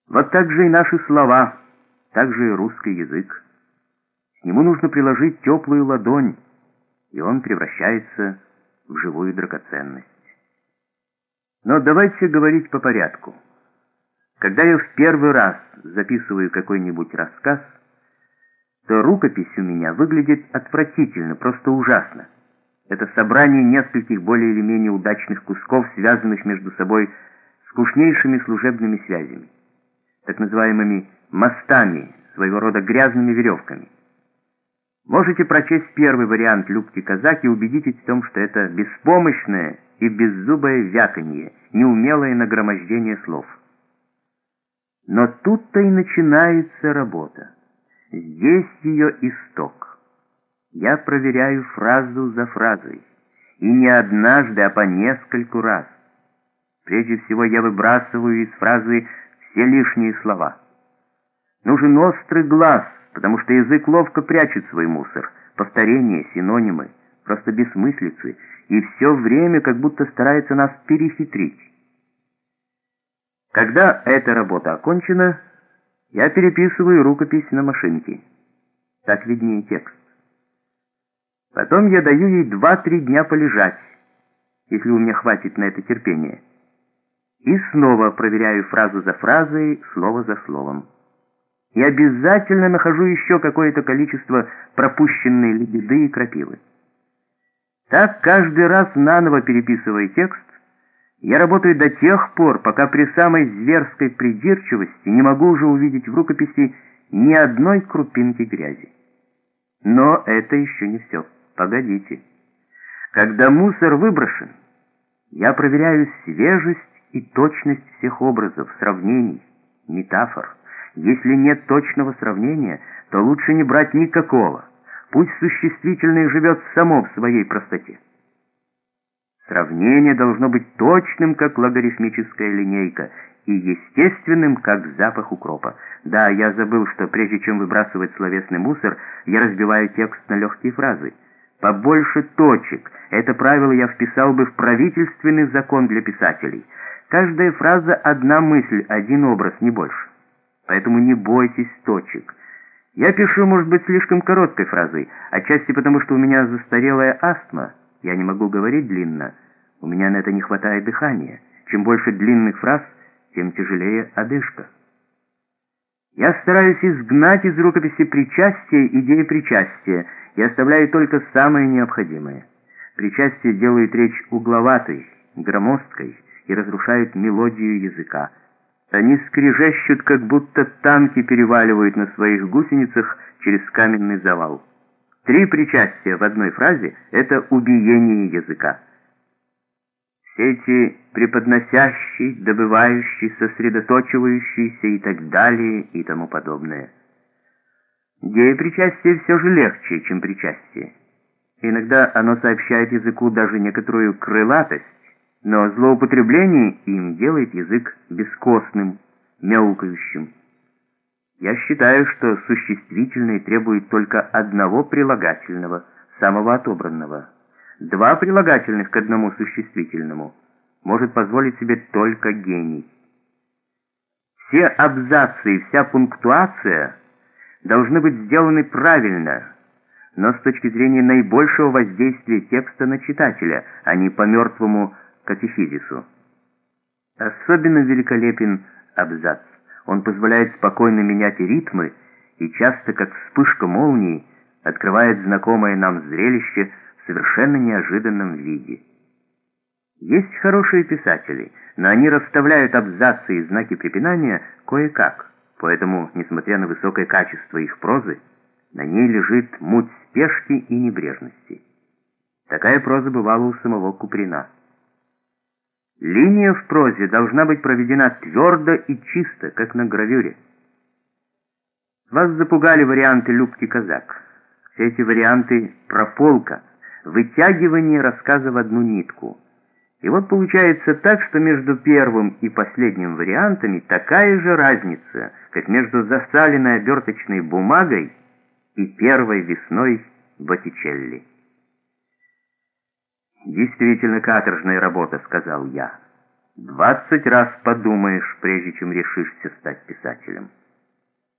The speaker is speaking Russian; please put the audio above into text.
Вот так же и наши слова, так же и русский язык. К нему нужно приложить теплую ладонь, и он превращается в живую драгоценность. Но давайте говорить по порядку. Когда я в первый раз записываю какой-нибудь рассказ, то рукопись у меня выглядит отвратительно, просто ужасно. Это собрание нескольких более или менее удачных кусков, связанных между собой скучнейшими служебными связями, так называемыми мостами, своего рода грязными веревками. Можете прочесть первый вариант «Любки казак» и убедитесь в том, что это беспомощное и беззубое вяканье, неумелое нагромождение слов. Но тут-то и начинается работа. Здесь ее исток. Я проверяю фразу за фразой. И не однажды, а по нескольку раз. Прежде всего я выбрасываю из фразы все лишние слова. Нужен острый глаз, потому что язык ловко прячет свой мусор. Повторения, синонимы, просто бессмыслицы. И все время как будто старается нас перехитрить. Когда эта работа окончена, я переписываю рукопись на машинке. Так виднее текст. Потом я даю ей 2-3 дня полежать, если у меня хватит на это терпения. И снова проверяю фразу за фразой, слово за словом. И обязательно нахожу еще какое-то количество пропущенной лебеды и крапивы. Так, каждый раз наново переписывая текст, я работаю до тех пор, пока при самой зверской придирчивости не могу уже увидеть в рукописи ни одной крупинки грязи. Но это еще не все. Погодите. Когда мусор выброшен, я проверяю свежесть и точность всех образов, сравнений, метафор. Если нет точного сравнения, то лучше не брать никакого. Пусть существительное живет само в своей простоте. Сравнение должно быть точным, как логарифмическая линейка, и естественным, как запах укропа. Да, я забыл, что прежде чем выбрасывать словесный мусор, я разбиваю текст на легкие фразы. Побольше точек. Это правило я вписал бы в правительственный закон для писателей. Каждая фраза — одна мысль, один образ, не больше. Поэтому не бойтесь точек. Я пишу, может быть, слишком короткой фразой, отчасти потому, что у меня застарелая астма. Я не могу говорить длинно. У меня на это не хватает дыхания. Чем больше длинных фраз, тем тяжелее одышка. Я стараюсь изгнать из рукописи причастие, идеи причастия, и оставляю только самое необходимое. Причастие делает речь угловатой, громоздкой и разрушает мелодию языка. Они скрежещут, как будто танки переваливают на своих гусеницах через каменный завал. 3 причастия в одной фразе — это убиение языка. Все эти преподносящий, добывающий, сосредоточивающийся и так далее и тому подобное. Деепричастие все же легче, чем причастие. Иногда оно сообщает языку даже некоторую крылатость, но злоупотребление им делает язык бескостным, мяукающим. Я считаю, что существительные требуют только одного прилагательного, самого отобранного. 2 прилагательных к одному существительному может позволить себе только гений. Все абзацы и вся пунктуация должны быть сделаны правильно, но с точки зрения наибольшего воздействия текста на читателя, а не по мертвому катехизису. Особенно великолепен абзац. Он позволяет спокойно менять ритмы и часто, как вспышка молнии, открывает знакомое нам зрелище в совершенно неожиданном виде. Есть хорошие писатели, но они расставляют абзацы и знаки препинания кое-как, поэтому, несмотря на высокое качество их прозы, на ней лежит муть спешки и небрежности. Такая проза бывала у самого Куприна. Линия в прозе должна быть проведена твердо и чисто, как на гравюре. Вас запугали варианты «Любки казак». Все эти варианты — прополка, вытягивание рассказа в одну нитку. И вот получается так, что между первым и последним вариантами такая же разница, как между засаленной оберточной бумагой и первой весной Боттичелли. «Действительно каторжная работа», — сказал я. 20 раз подумаешь, прежде чем решишься стать писателем.